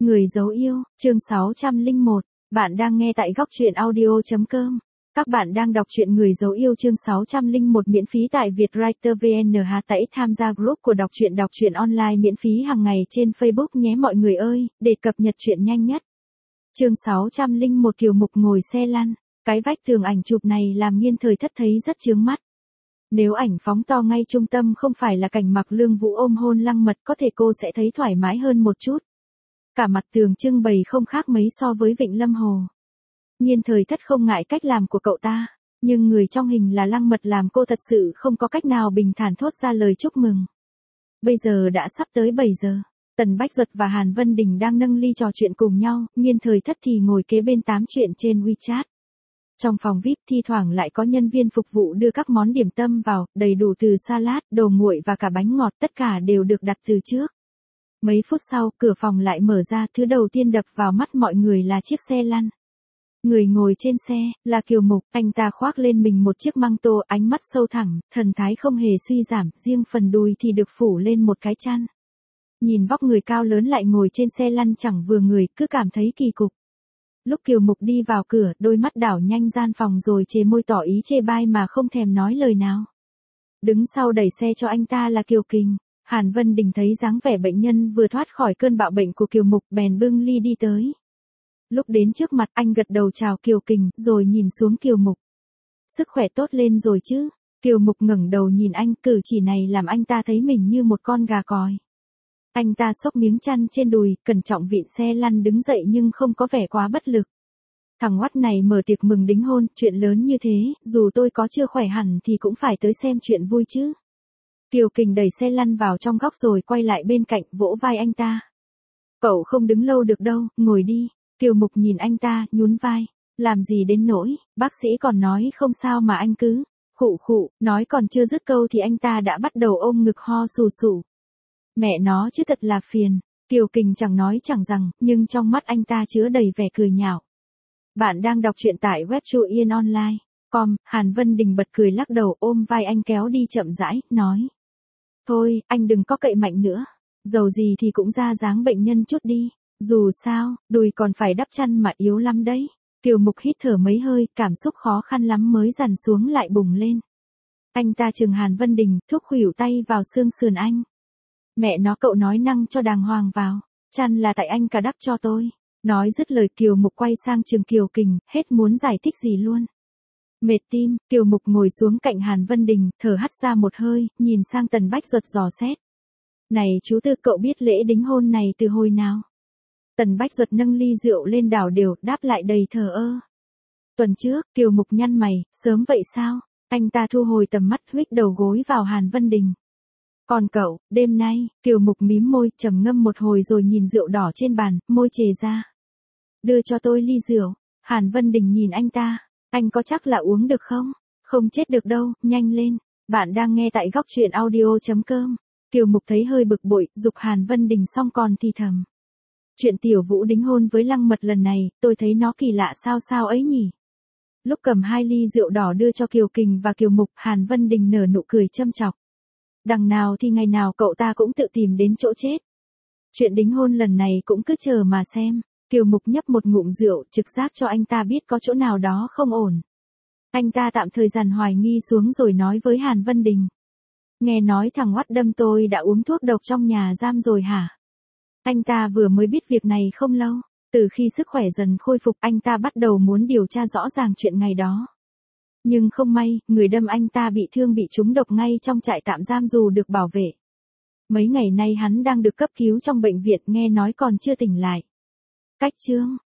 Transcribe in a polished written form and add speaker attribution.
Speaker 1: Người dấu yêu, chương 601, bạn đang nghe tại góc truyện audio.com. Các bạn đang đọc truyện Người dấu yêu chương 601 miễn phí tại Vietwriter VN. Hãy tham gia group của đọc truyện online miễn phí hàng ngày trên Facebook nhé mọi người ơi, để cập nhật truyện nhanh nhất. Chương 601 Kiều Mục ngồi xe lăn, cái vách tường ảnh chụp này làm Nghiên Thời Thất thấy rất chướng mắt. Nếu ảnh phóng to ngay trung tâm không phải là cảnh Mạc Lương Vũ ôm hôn Lăng Mật có thể cô sẽ thấy thoải mái hơn một chút. Cả mặt tường trưng bày không khác mấy so với Vịnh Lâm Hồ. Nghiên Thời Thất không ngại cách làm của cậu ta, nhưng người trong hình là Lăng Mật làm cô thật sự không có cách nào bình thản thốt ra lời chúc mừng. Bây giờ đã sắp tới 7 giờ, Tần Bách Duật và Hàn Vân Đình đang nâng ly trò chuyện cùng nhau, Nghiên Thời Thất thì ngồi kế bên tám chuyện trên WeChat. Trong phòng VIP thi thoảng lại có nhân viên phục vụ đưa các món điểm tâm vào, đầy đủ từ salad, đồ nguội và cả bánh ngọt, tất cả đều được đặt từ trước. Mấy phút sau, cửa phòng lại mở ra, thứ đầu tiên đập vào mắt mọi người là chiếc xe lăn. Người ngồi trên xe, là Kiều Mục, anh ta khoác lên mình một chiếc măng tô, ánh mắt sâu thẳm, thần thái không hề suy giảm, riêng phần đùi thì được phủ lên một cái chăn. Nhìn vóc người cao lớn lại ngồi trên xe lăn chẳng vừa người, cứ cảm thấy kỳ cục. Lúc Kiều Mục đi vào cửa, đôi mắt đảo nhanh gian phòng rồi chề môi tỏ ý chê bai mà không thèm nói lời nào. Đứng sau đẩy xe cho anh ta là Kiều Kình. Hàn Vân Đình thấy dáng vẻ bệnh nhân vừa thoát khỏi cơn bạo bệnh của Kiều Mục bèn bưng ly đi tới. Lúc đến trước mặt anh gật đầu chào Kiều Kình rồi nhìn xuống Kiều Mục. Sức khỏe tốt lên rồi chứ? Kiều Mục ngẩng đầu nhìn anh, cử chỉ này làm anh ta thấy mình như một con gà còi. Anh ta xốc miếng chăn trên đùi, cẩn trọng vịn xe lăn đứng dậy nhưng không có vẻ quá bất lực. Thằng oắt này mở tiệc mừng đính hôn, chuyện lớn như thế, dù tôi có chưa khỏe hẳn thì cũng phải tới xem chuyện vui chứ. Kiều Kình đẩy xe lăn vào trong góc rồi quay lại bên cạnh vỗ vai anh ta. Cậu không đứng lâu được đâu, ngồi đi. Kiều Mục nhìn anh ta, nhún vai. Làm gì đến nỗi, bác sĩ còn nói không sao mà anh cứ. Khụ khụ, nói còn chưa dứt câu thì anh ta đã bắt đầu ôm ngực ho sù sụ. Mẹ nó chứ thật là phiền. Kiều Kình chẳng nói chẳng rằng, nhưng trong mắt anh ta chứa đầy vẻ cười nhạo. Bạn đang đọc truyện tại web truyện.online.com, Hàn Vân Đình bật cười lắc đầu ôm vai anh kéo đi chậm rãi, nói. Thôi, anh đừng có cậy mạnh nữa. Dầu gì thì cũng ra dáng bệnh nhân chút đi. Dù sao, đùi còn phải đắp chăn mà yếu lắm đấy. Kiều Mục hít thở mấy hơi, cảm xúc khó khăn lắm mới dằn xuống lại bùng lên. Anh ta chừng Hàn Vân Đình, thúc khuỷu tay vào xương sườn anh. Mẹ nó cậu nói năng cho đàng hoàng vào. Chăn là tại anh cả đắp cho tôi. Nói dứt lời Kiều Mục quay sang chừng Kiều Kình, hết muốn giải thích gì luôn. Mệt tim, Kiều Mục ngồi xuống cạnh Hàn Vân Đình, thở hắt ra một hơi, nhìn sang Tần Bách Duật dò xét. Này chú Tư, cậu biết lễ đính hôn này từ hồi nào? Tần Bách Duật nâng ly rượu lên đảo đều, đáp lại đầy thờ ơ. Tuần trước, Kiều Mục nhăn mày, sớm vậy sao? Anh ta thu hồi tầm mắt huých đầu gối vào Hàn Vân Đình. Còn cậu, đêm nay, Kiều Mục mím môi, trầm ngâm một hồi rồi nhìn rượu đỏ trên bàn, môi chề ra. Đưa cho tôi ly rượu. Hàn Vân Đình nhìn anh ta. Anh có chắc là uống được không? Không chết được đâu, nhanh lên. Bạn đang nghe tại góc truyện audio.com. Kiều Mục thấy hơi bực bội, giục Hàn Vân Đình xong còn thì thầm. Chuyện Tiểu Vũ đính hôn với Lăng Mật lần này, tôi thấy nó kỳ lạ sao ấy nhỉ? Lúc cầm hai ly rượu đỏ đưa cho Kiều Kình và Kiều Mục, Hàn Vân Đình nở nụ cười châm chọc. Đằng nào thì ngày nào cậu ta cũng tự tìm đến chỗ chết. Chuyện đính hôn lần này cũng cứ chờ mà xem. Kiều Mục nhấp một ngụm rượu, trực giác cho anh ta biết có chỗ nào đó không ổn. Anh ta tạm thời dằn hoài nghi xuống rồi nói với Hàn Vân Đình. Nghe nói thằng oắt đâm tôi đã uống thuốc độc trong nhà giam rồi hả? Anh ta vừa mới biết việc này không lâu. Từ khi sức khỏe dần khôi phục anh ta bắt đầu muốn điều tra rõ ràng chuyện ngày đó. Nhưng không may, người đâm anh ta bị thương bị trúng độc ngay trong trại tạm giam dù được bảo vệ. Mấy ngày nay hắn đang được cấp cứu trong bệnh viện nghe nói còn chưa tỉnh lại. Cách chương,